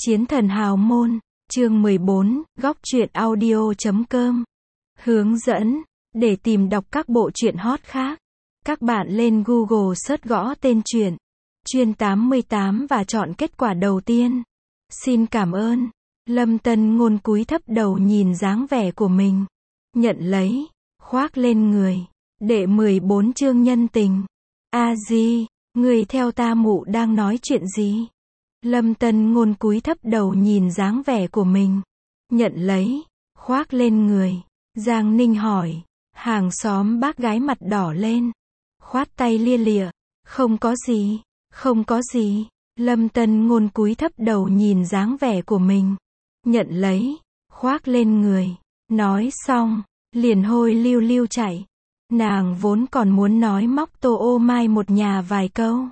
Chiến thần hào môn, chương 14, góc truyện audio.com. Hướng dẫn, để tìm đọc các bộ truyện hot khác, các bạn lên Google search gõ tên truyện, Chuyên 88 và chọn kết quả đầu tiên. Xin cảm ơn. Lâm Tân Ngôn cúi thấp đầu nhìn dáng vẻ của mình. Nhận lấy, khoác lên người. Đệ 14 chương nhân tình. A Di, người theo ta mụ đang nói chuyện gì? Lâm Tân Ngôn cúi thấp đầu nhìn dáng vẻ của mình. Nhận lấy, khoác lên người. Giang Ninh hỏi. Hàng xóm bác gái mặt đỏ lên. Khoát tay lia lịa. Không có gì, không có gì. Lâm Tân Ngôn cúi thấp đầu nhìn dáng vẻ của mình. Nhận lấy, khoác lên người. Nói xong, liền hôi lưu lưu chạy. Nàng vốn còn muốn nói móc Tô Ô Mai một nhà vài câu.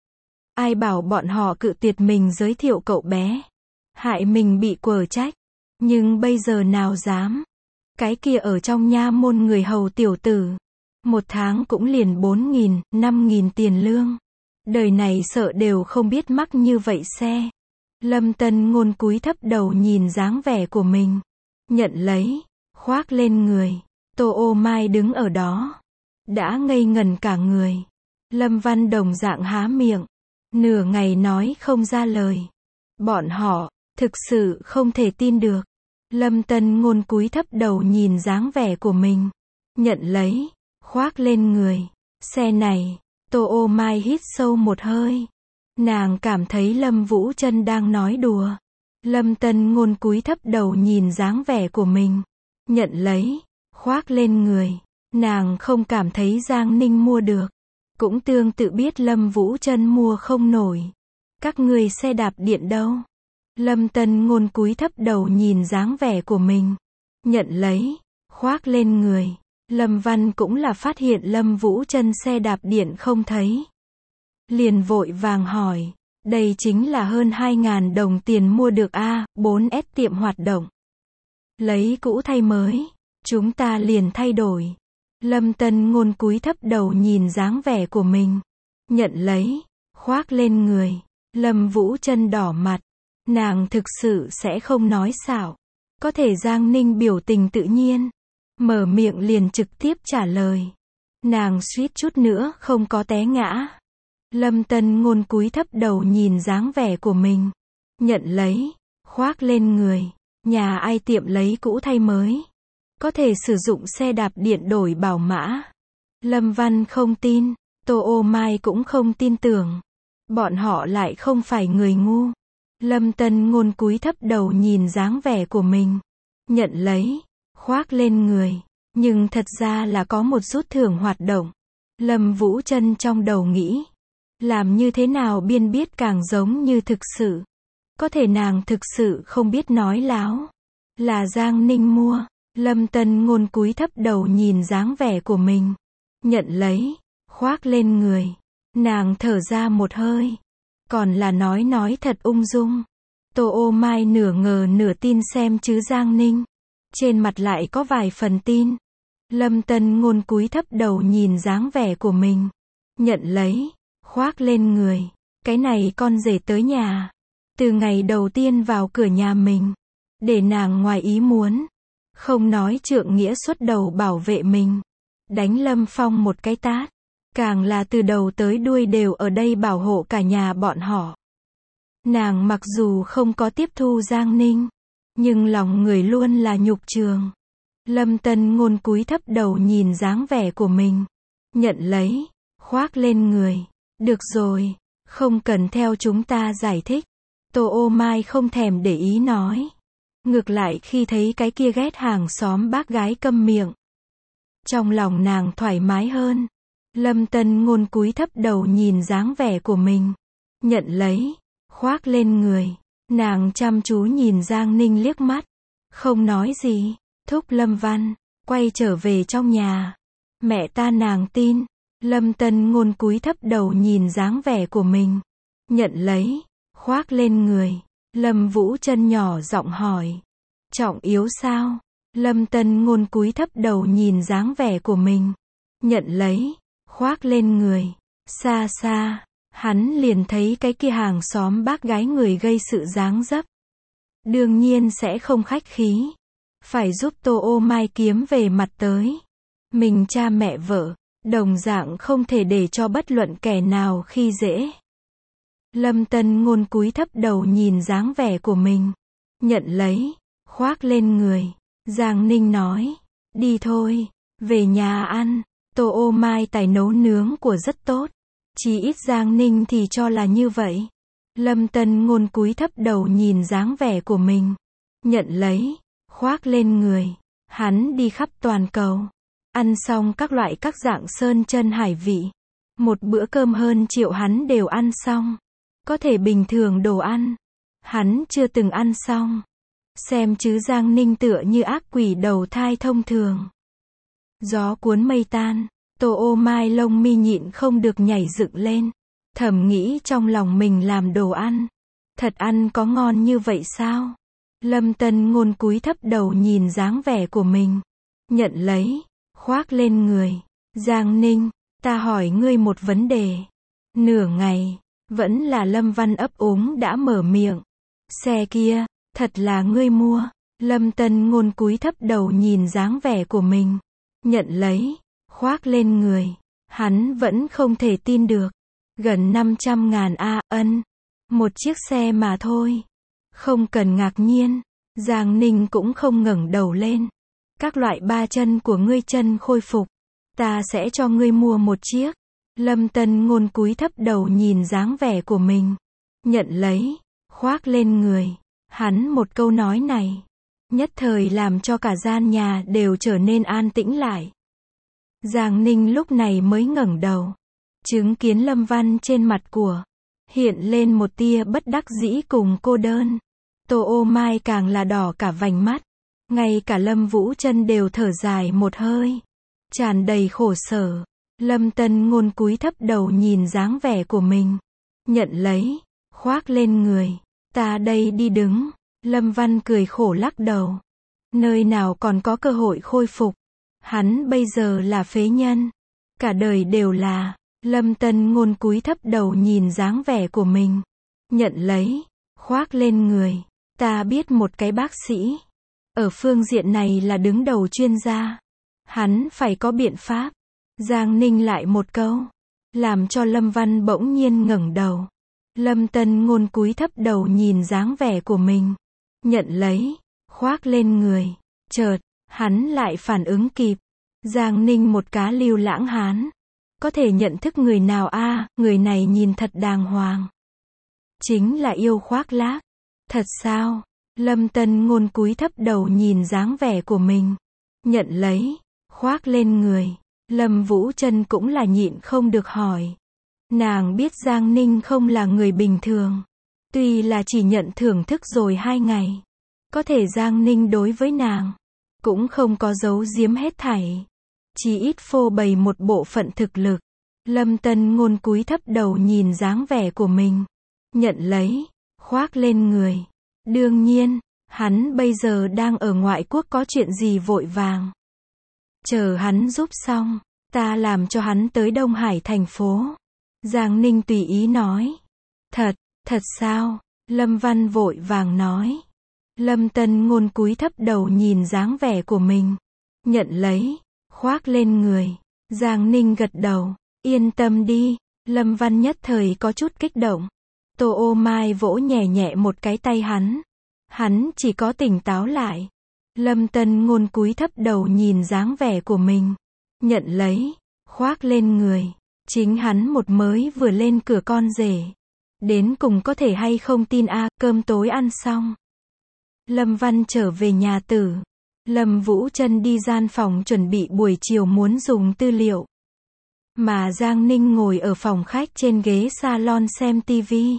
Ai bảo bọn họ cự tuyệt mình giới thiệu cậu bé. Hại mình bị quở trách. Nhưng bây giờ nào dám. Cái kia ở trong nha môn người hầu tiểu tử. Một tháng cũng liền 4.000, 5.000 tiền lương. Đời này sợ đều không biết mắc như vậy xe. Lâm Tân Ngôn cúi thấp đầu nhìn dáng vẻ của mình. Nhận lấy, khoác lên người. Tô Ô Mai đứng ở đó. Đã ngây ngần cả người. Lâm Văn đồng dạng há miệng. Nửa ngày nói không ra lời. Bọn họ, thực sự không thể tin được. Lâm Tân Ngôn cúi thấp đầu nhìn dáng vẻ của mình. Nhận lấy, khoác lên người. Xe này, Tô Ô Mai hít sâu một hơi. Nàng cảm thấy Lâm Vũ Trân đang nói đùa. Lâm Tân Ngôn cúi thấp đầu nhìn dáng vẻ của mình. Nhận lấy, khoác lên người. Nàng không cảm thấy Giang Ninh mua được. Cũng tương tự biết Lâm Vũ Trân mua không nổi. Các người xe đạp điện đâu? Lâm Tân Ngôn cúi thấp đầu nhìn dáng vẻ của mình. Nhận lấy, khoác lên người. Lâm Văn cũng là phát hiện Lâm Vũ Trân xe đạp điện không thấy. Liền vội vàng hỏi. Đây chính là hơn 2.000 đồng tiền mua được a, 4S tiệm hoạt động. Lấy cũ thay mới. Chúng ta liền thay đổi. Lâm Tân Ngôn cúi thấp đầu nhìn dáng vẻ của mình. Nhận lấy, khoác lên người. Lâm Vũ Trân đỏ mặt. Nàng thực sự sẽ không nói xạo. Có thể Giang Ninh biểu tình tự nhiên. Mở miệng liền trực tiếp trả lời. Nàng suýt chút nữa không có té ngã. Lâm Tân Ngôn cúi thấp đầu nhìn dáng vẻ của mình. Nhận lấy, khoác lên người. Nhà ai tiệm lấy cũ thay mới. Có thể sử dụng xe đạp điện đổi bảo mã. Lâm Văn không tin. Tô Ô Mai cũng không tin tưởng. Bọn họ lại không phải người ngu. Lâm Tân Ngôn cúi thấp đầu nhìn dáng vẻ của mình. Nhận lấy, khoác lên người. Nhưng thật ra là có một rút thưởng hoạt động. Lâm Vũ Trân trong đầu nghĩ. Làm như thế nào biên biết càng giống như thực sự. Có thể nàng thực sự không biết nói láo. Là Giang Ninh mua. Lâm Tân Ngôn cúi thấp đầu nhìn dáng vẻ của mình. Nhận lấy, khoác lên người. Nàng thở ra một hơi. Còn là nói thật ung dung. Tô Ô Mai nửa ngờ nửa tin xem chứ Giang Ninh. Trên mặt lại có vài phần tin. Lâm Tân Ngôn cúi thấp đầu nhìn dáng vẻ của mình. Nhận lấy, khoác lên người. Cái này con rể tới nhà. Từ ngày đầu tiên vào cửa nhà mình. Để nàng ngoài ý muốn. Không nói trượng nghĩa xuất đầu bảo vệ mình. Đánh Lâm Phong một cái tát. Càng là từ đầu tới đuôi đều ở đây bảo hộ cả nhà bọn họ. Nàng mặc dù không có tiếp thu Giang Ninh. Nhưng lòng người luôn là nhục trường. Lâm Tân Ngôn cúi thấp đầu nhìn dáng vẻ của mình. Nhận lấy, khoác lên người. Được rồi, không cần theo chúng ta giải thích. Tô Ô Mai không thèm để ý nói. Ngược lại khi thấy cái kia ghét hàng xóm bác gái câm miệng. Trong lòng nàng thoải mái hơn. Lâm Tân Ngôn cúi thấp đầu nhìn dáng vẻ của mình. Nhận lấy, khoác lên người. Nàng chăm chú nhìn Giang Ninh liếc mắt. Không nói gì. Thúc Lâm Văn, quay trở về trong nhà. Mẹ ta nàng tin. Lâm Tân Ngôn cúi thấp đầu nhìn dáng vẻ của mình. Nhận lấy, khoác lên người. Lâm Vũ Trân nhỏ giọng hỏi. Trọng yếu sao? Lâm Tân Ngôn cúi thấp đầu nhìn dáng vẻ của mình. Nhận lấy, khoác lên người. Xa xa, hắn liền thấy cái kia hàng xóm bác gái người gây sự dáng dấp. đương nhiên sẽ không khách khí. Phải giúp Tô Ô Mai kiếm về mặt tới. Mình cha mẹ vợ, đồng dạng không thể để cho bất luận kẻ nào khi dễ. Lâm Tân Ngôn cúi thấp đầu nhìn dáng vẻ của mình. Nhận lấy, khoác lên người. Giang Ninh nói, đi thôi, về nhà ăn. Tô Ô Mai tài nấu nướng của rất tốt. Chỉ ít Giang Ninh thì cho là như vậy. Lâm Tân Ngôn cúi thấp đầu nhìn dáng vẻ của mình. Nhận lấy, khoác lên người. Hắn đi khắp toàn cầu. Ăn xong các loại các dạng sơn chân hải vị. Một bữa cơm hơn triệu hắn đều ăn xong. Có thể bình thường đồ ăn, hắn chưa từng ăn xong. Xem chứ Giang Ninh tựa như ác quỷ đầu thai thông thường. Gió cuốn mây tan, Tô Ô Mai lông mi nhịn không được nhảy dựng lên. Thầm nghĩ trong lòng mình làm đồ ăn. Thật ăn có ngon như vậy sao? Lâm Tân Ngôn cúi thấp đầu nhìn dáng vẻ của mình. Nhận lấy, khoác lên người. Giang Ninh, ta hỏi ngươi một vấn đề. Nửa ngày, vẫn là Lâm Văn ấp úng đã mở miệng. Xe kia, thật là ngươi mua. Lâm Tân Ngôn cúi thấp đầu nhìn dáng vẻ của mình. Nhận lấy, khoác lên người. Hắn vẫn không thể tin được. Gần 500.000 a, ân. Một chiếc xe mà thôi. Không cần ngạc nhiên. Giang Ninh cũng không ngẩng đầu lên. Các loại ba chân của ngươi chân khôi phục. Ta sẽ cho ngươi mua một chiếc. Lâm Tân Ngôn cúi thấp đầu nhìn dáng vẻ của mình. Nhận lấy, khoác lên người. Hắn một câu nói này. Nhất thời làm cho cả gian nhà đều trở nên an tĩnh lại. Giang Ninh lúc này mới ngẩng đầu. Chứng kiến Lâm Văn trên mặt của. Hiện lên một tia bất đắc dĩ cùng cô đơn. Tô Ô Mai càng là đỏ cả vành mắt. Ngay cả Lâm Vũ Chân đều thở dài một hơi. Tràn đầy khổ sở. Lâm Tân Ngôn cúi thấp đầu nhìn dáng vẻ của mình. Nhận lấy, khoác lên người. Ta đây đi đứng. Lâm Văn cười khổ lắc đầu. Nơi nào còn có cơ hội khôi phục. Hắn bây giờ là phế nhân. Cả đời đều là. Lâm Tân Ngôn cúi thấp đầu nhìn dáng vẻ của mình. Nhận lấy, khoác lên người. Ta biết một cái bác sĩ. Ở phương diện này là đứng đầu chuyên gia. Hắn phải có biện pháp. Giang Ninh lại một câu. Làm cho Lâm Văn bỗng nhiên ngẩng đầu. Lâm Tân Ngôn cúi thấp đầu nhìn dáng vẻ của mình. Nhận lấy, khoác lên người. Chợt, hắn lại phản ứng kịp. Giang Ninh một cá lưu lãng hán. Có thể nhận thức người nào a, người này nhìn thật đàng hoàng. Chính là yêu khoác lác. Thật sao? Lâm Tân Ngôn cúi thấp đầu nhìn dáng vẻ của mình. Nhận lấy, khoác lên người. Lâm Vũ Chân cũng là nhịn không được hỏi. Nàng biết Giang Ninh không là người bình thường. Tuy là chỉ nhận thưởng thức rồi 2 ngày. Có thể Giang Ninh đối với nàng cũng không có giấu giếm hết thảy. Chỉ ít phô bày một bộ phận thực lực. Lâm Tân Ngôn cúi thấp đầu nhìn dáng vẻ của mình. Nhận lấy, khoác lên người. Đương nhiên, hắn bây giờ đang ở ngoại quốc có chuyện gì vội vàng. Chờ hắn giúp xong, ta làm cho hắn tới Đông Hải thành phố. Giang Ninh tùy ý nói. Thật sao? Lâm Văn vội vàng nói. Lâm Tân Ngôn cúi thấp đầu nhìn dáng vẻ của mình. Nhận lấy, khoác lên người. Giang Ninh gật đầu. Yên tâm đi. Lâm Văn nhất thời có chút kích động. Tô Ô Mai vỗ nhẹ nhẹ một cái tay hắn. Hắn chỉ có tỉnh táo lại. Lâm Tân Ngôn cúi thấp đầu nhìn dáng vẻ của mình. Nhận lấy, khoác lên người. Chính hắn một mới vừa lên cửa con rể. Đến cùng có thể hay không tin a, cơm tối ăn xong. Lâm Văn trở về nhà tử. Lâm Vũ Chân đi gian phòng chuẩn bị buổi chiều muốn dùng tư liệu. Mà Giang Ninh ngồi ở phòng khách trên ghế salon xem tivi.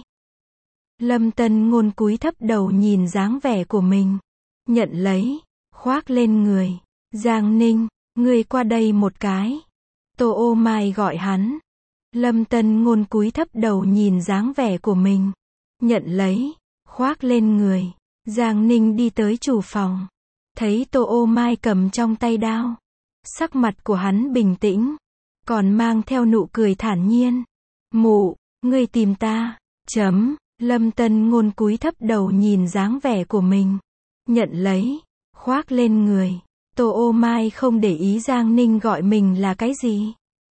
Lâm Tân Ngôn cúi thấp đầu nhìn dáng vẻ của mình. Nhận lấy, khoác lên người. Giang Ninh, ngươi qua đây một cái. Tô Ô Mai gọi hắn. Lâm Tân Ngôn cúi thấp đầu nhìn dáng vẻ của mình. Nhận lấy, khoác lên người. Giang Ninh đi tới chủ phòng. Thấy Tô Ô Mai cầm trong tay đao. Sắc mặt của hắn bình tĩnh. Còn mang theo nụ cười thản nhiên. Mụ, ngươi tìm ta. Lâm Tân Ngôn cúi thấp đầu nhìn dáng vẻ của mình. Nhận lấy. Khoác lên người. Tô Ô Mai không để ý Giang Ninh gọi mình là cái gì.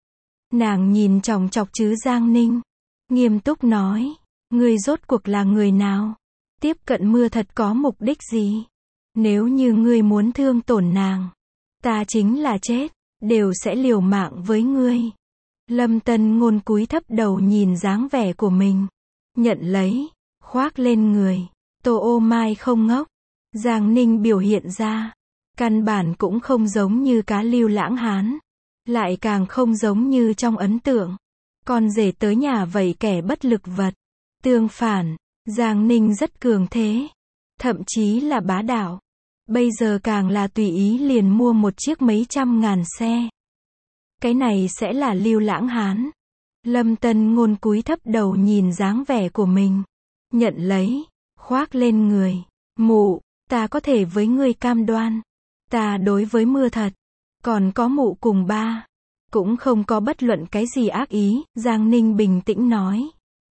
Nàng nhìn chòng chọc chứ Giang Ninh. Nghiêm túc nói. Ngươi rốt cuộc là người nào? Tiếp cận Mưa Thật có mục đích gì? Nếu như ngươi muốn thương tổn nàng, ta chính là chết, đều sẽ liều mạng với ngươi. Lâm Tân Ngôn cúi thấp đầu nhìn dáng vẻ của mình. Nhận lấy. Khoác lên người. Tô Ô Mai không ngốc. Giang Ninh biểu hiện ra. Căn bản cũng không giống như cá Lưu Lãng Hán. Lại càng không giống như trong ấn tượng. Con rể tới nhà vậy kẻ bất lực vật. Tương phản, Giang Ninh rất cường thế. Thậm chí là bá đạo. Bây giờ càng là tùy ý liền mua một chiếc mấy trăm ngàn xe. Cái này sẽ là Lưu Lãng Hán. Lâm Tân Ngôn cúi thấp đầu nhìn dáng vẻ của mình. Nhận lấy. Khoác lên người. Mụ, ta có thể với ngươi cam đoan. Ta đối với Mưa Thật. Còn có mụ cùng ba. Cũng không có bất luận cái gì ác ý. Giang Ninh bình tĩnh nói.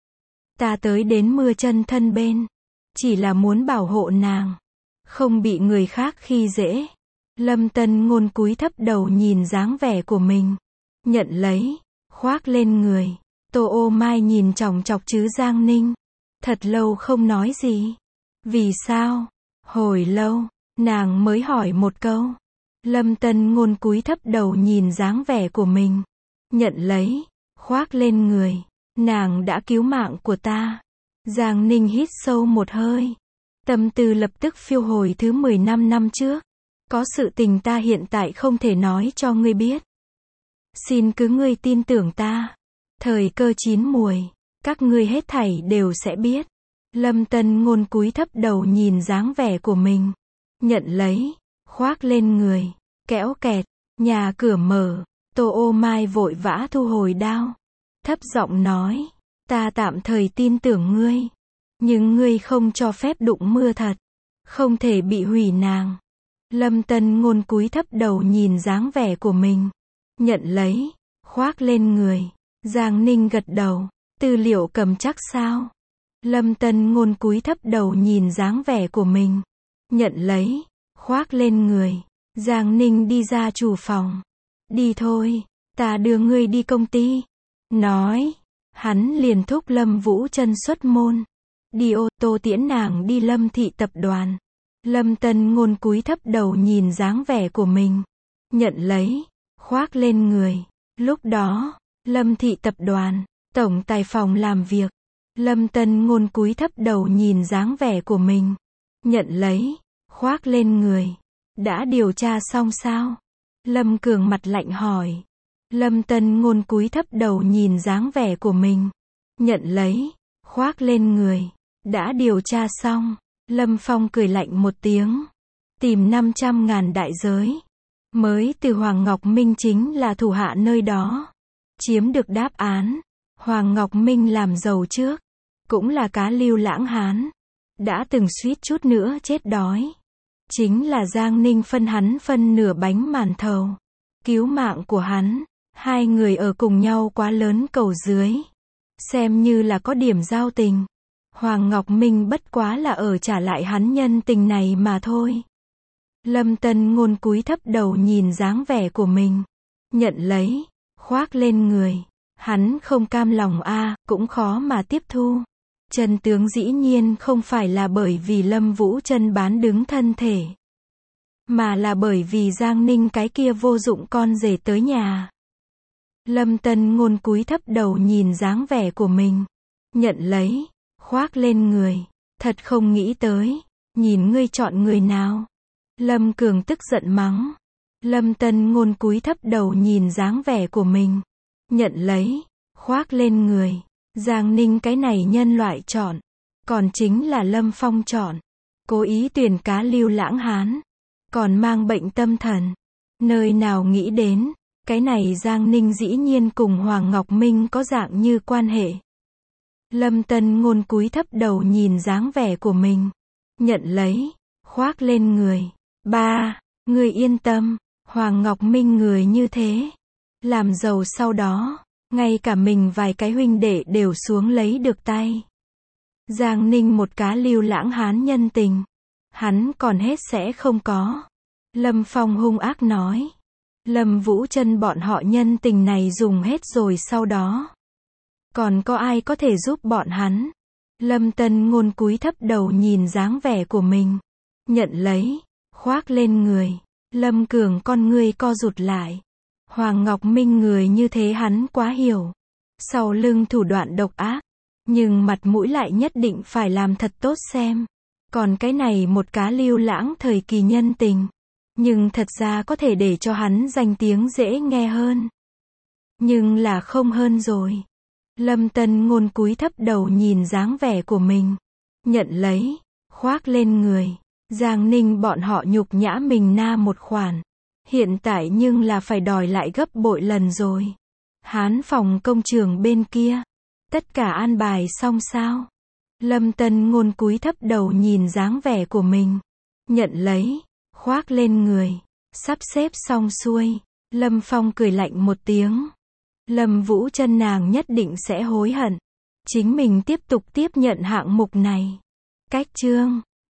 Ta tới đến Mưa Chân thân bên. Chỉ là muốn bảo hộ nàng. Không bị người khác khi dễ. Lâm Tân Ngôn cúi thấp đầu nhìn dáng vẻ của mình. Nhận lấy. Khoác lên người. Tô Ô Mai nhìn chòng chọc chứ Giang Ninh. Thật lâu không nói gì. Vì sao? Hồi lâu, nàng mới hỏi một câu. Lâm Tân Ngôn cúi thấp đầu nhìn dáng vẻ của mình. Nhận lấy. Khoác lên người. Nàng đã cứu mạng của ta. Giang Ninh hít sâu một hơi. Tâm tư lập tức phiêu hồi thứ 15 năm trước. Có sự tình ta hiện tại không thể nói cho ngươi biết. Xin cứ ngươi tin tưởng ta. Thời cơ chín muồi, các ngươi hết thảy đều sẽ biết. Lâm Tân Ngôn cúi thấp đầu nhìn dáng vẻ của mình. Nhận lấy. Khoác lên người. Kéo kẹt. Nhà cửa mở. Tô Ô Mai vội vã thu hồi đao. Thấp giọng nói. Ta tạm thời tin tưởng ngươi. Nhưng ngươi không cho phép đụng Mưa Thật. Không thể bị hủy nàng. Lâm Tân Ngôn cúi thấp đầu nhìn dáng vẻ của mình. Nhận lấy. Khoác lên người. Giang Ninh gật đầu. Tư liệu cầm chắc sao? Lâm Tân Ngôn cúi thấp đầu nhìn dáng vẻ của mình. Nhận lấy. Khoác lên người. Giang Ninh đi ra chủ phòng. Đi thôi, ta đưa ngươi đi công ty. Nói. Hắn liền thúc Lâm Vũ Chân xuất môn. Đi ô tô tiễn nàng đi Lâm thị tập đoàn. Lâm Tân Ngôn cúi thấp đầu nhìn dáng vẻ của mình. Nhận lấy. Khoác lên người. Lúc đó, Lâm thị tập đoàn, tổng tài phòng làm việc. Lâm Tân Ngôn cúi thấp đầu nhìn dáng vẻ của mình. Nhận lấy. Khoác lên người. Đã điều tra xong sao? Lâm Cường mặt lạnh hỏi. Lâm Tân Ngôn cúi thấp đầu nhìn dáng vẻ của mình. Nhận lấy. Khoác lên người. Đã điều tra xong. Lâm Phong cười lạnh một tiếng. Tìm 500.000 đại giới. Mới từ Hoàng Ngọc Minh chính là thủ hạ nơi đó. Chiếm được đáp án. Hoàng Ngọc Minh làm giàu trước. Cũng là cá Lưu Lãng Hán. Đã từng suýt chút nữa chết đói. Chính là Giang Ninh phân hắn phân nửa bánh màn thầu. Cứu mạng của hắn. Hai người ở cùng nhau quá lớn cầu dưới. Xem như là có điểm giao tình. Hoàng Ngọc Minh bất quá là ở trả lại hắn nhân tình này mà thôi. Lâm Tân Ngôn cúi thấp đầu nhìn dáng vẻ của mình. Nhận lấy. Khoác lên người. Hắn không cam lòng cũng khó mà tiếp thu. Chân tướng dĩ nhiên không phải là bởi vì Lâm Vũ Chân bán đứng thân thể. Mà là bởi vì Giang Ninh cái kia vô dụng con rể tới nhà. Lâm Tân Ngôn cúi thấp đầu nhìn dáng vẻ của mình. Nhận lấy. Khoác lên người. Thật không nghĩ tới. Nhìn ngươi chọn người nào. Lâm Cường tức giận mắng. Lâm Tân Ngôn cúi thấp đầu nhìn dáng vẻ của mình. Nhận lấy. Khoác lên người. Giang Ninh cái này nhân loại chọn. Còn chính là Lâm Phong chọn. Cố ý tuyển cá Lưu Lãng Hán. Còn mang bệnh tâm thần. Nơi nào nghĩ đến. Cái này Giang Ninh dĩ nhiên cùng Hoàng Ngọc Minh có dạng như quan hệ. Lâm Tân Ngôn cúi thấp đầu nhìn dáng vẻ của mình. Nhận lấy. Khoác lên người. Ba, người yên tâm. Hoàng Ngọc Minh người như thế. Làm giàu sau đó. Ngay cả mình vài cái huynh đệ đều xuống lấy được tay. Giang Ninh một cá lưu lãng hán nhân tình. Hắn còn hết sẽ không có. Lâm Phong hung ác nói. Lâm Vũ Trân bọn họ nhân tình này dùng hết rồi sau đó. Còn có ai có thể giúp bọn hắn? Lâm Tân Ngôn cúi thấp đầu nhìn dáng vẻ của mình. Nhận lấy. Khoác lên người. Lâm Cường con ngươi co rụt lại. Hoàng Ngọc Minh người như thế hắn quá hiểu. Sau lưng thủ đoạn độc ác. Nhưng mặt mũi lại nhất định phải làm thật tốt xem. Còn cái này một cá lưu lãng thời kỳ nhân tình. Nhưng thật ra có thể để cho hắn danh tiếng dễ nghe hơn. Nhưng là không hơn rồi. Lâm Tân Ngôn cúi thấp đầu nhìn dáng vẻ của mình. Nhận lấy. Khoác lên người. Giang Ninh bọn họ nhục nhã mình na một khoản. Hiện tại nhưng là phải đòi lại gấp bội lần rồi. Hán phòng công trường bên kia. Tất cả an bài xong sao? Lâm Tân Ngôn cúi thấp đầu nhìn dáng vẻ của mình. Nhận lấy. Khoác lên người. Sắp xếp xong xuôi. Lâm Phong cười lạnh một tiếng. Lâm Vũ Trân nàng nhất định sẽ hối hận. Chính mình tiếp tục tiếp nhận hạng mục này. Cách chương